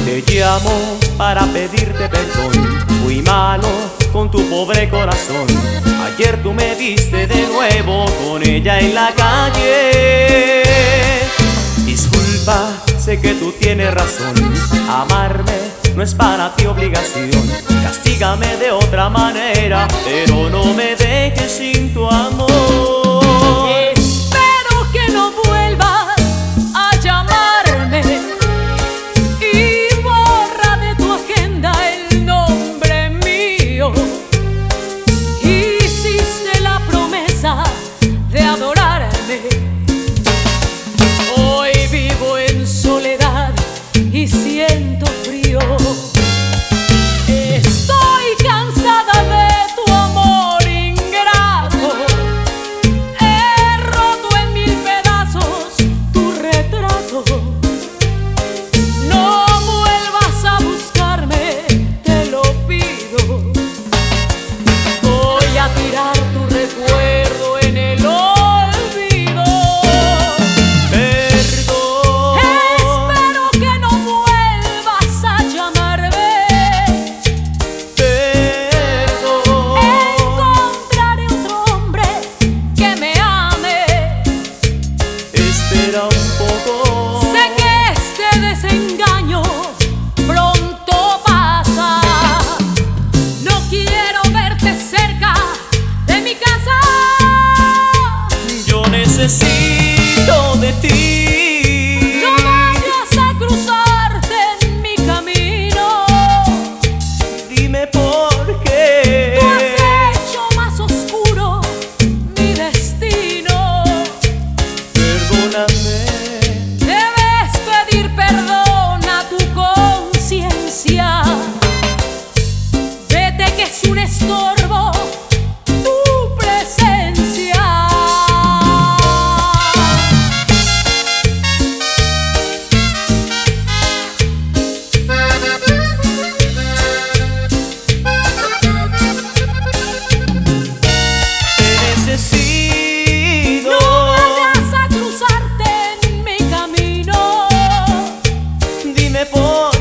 Te llamo para pedirte perdón. Fui malo con tu pobre corazón. Ayer tú me viste de nuevo con ella en la calle. Disculpa, sé que tú tienes razón. Amarme no es para ti obligación. Castígame de otra manera, pero no me dejes sin tu amor. Espero que no vuelvas a llamarme y borra de tu agenda el nombre mío. Hiciste la promesa de adorarme. Hoy vivo en soledad y siento frío. Estoy cansada de tu amor ingrato. He roto en mil pedazos tu retrato. No vuelvas a buscarme, te lo pido. Voy a tirar tu recuerdo en el olvido. Perdón. Espero que no vuelvas a llamarme. Perdón. Encontraré otro hombre que me ame. Espera un poco. Sé que este desengaño pronto pasa. No quiero verte cerca de mi casa. Yo necesito de ti. No vayas a cruzarte en mi camino. Dime por qué. Tú has hecho más oscuro mi destino. Perdóname. Debes pedir perdón a tu conciencia. Vete que es un estorbo tu presencia. Te necesito. No vayas a cruzarte en mi camino. Dime por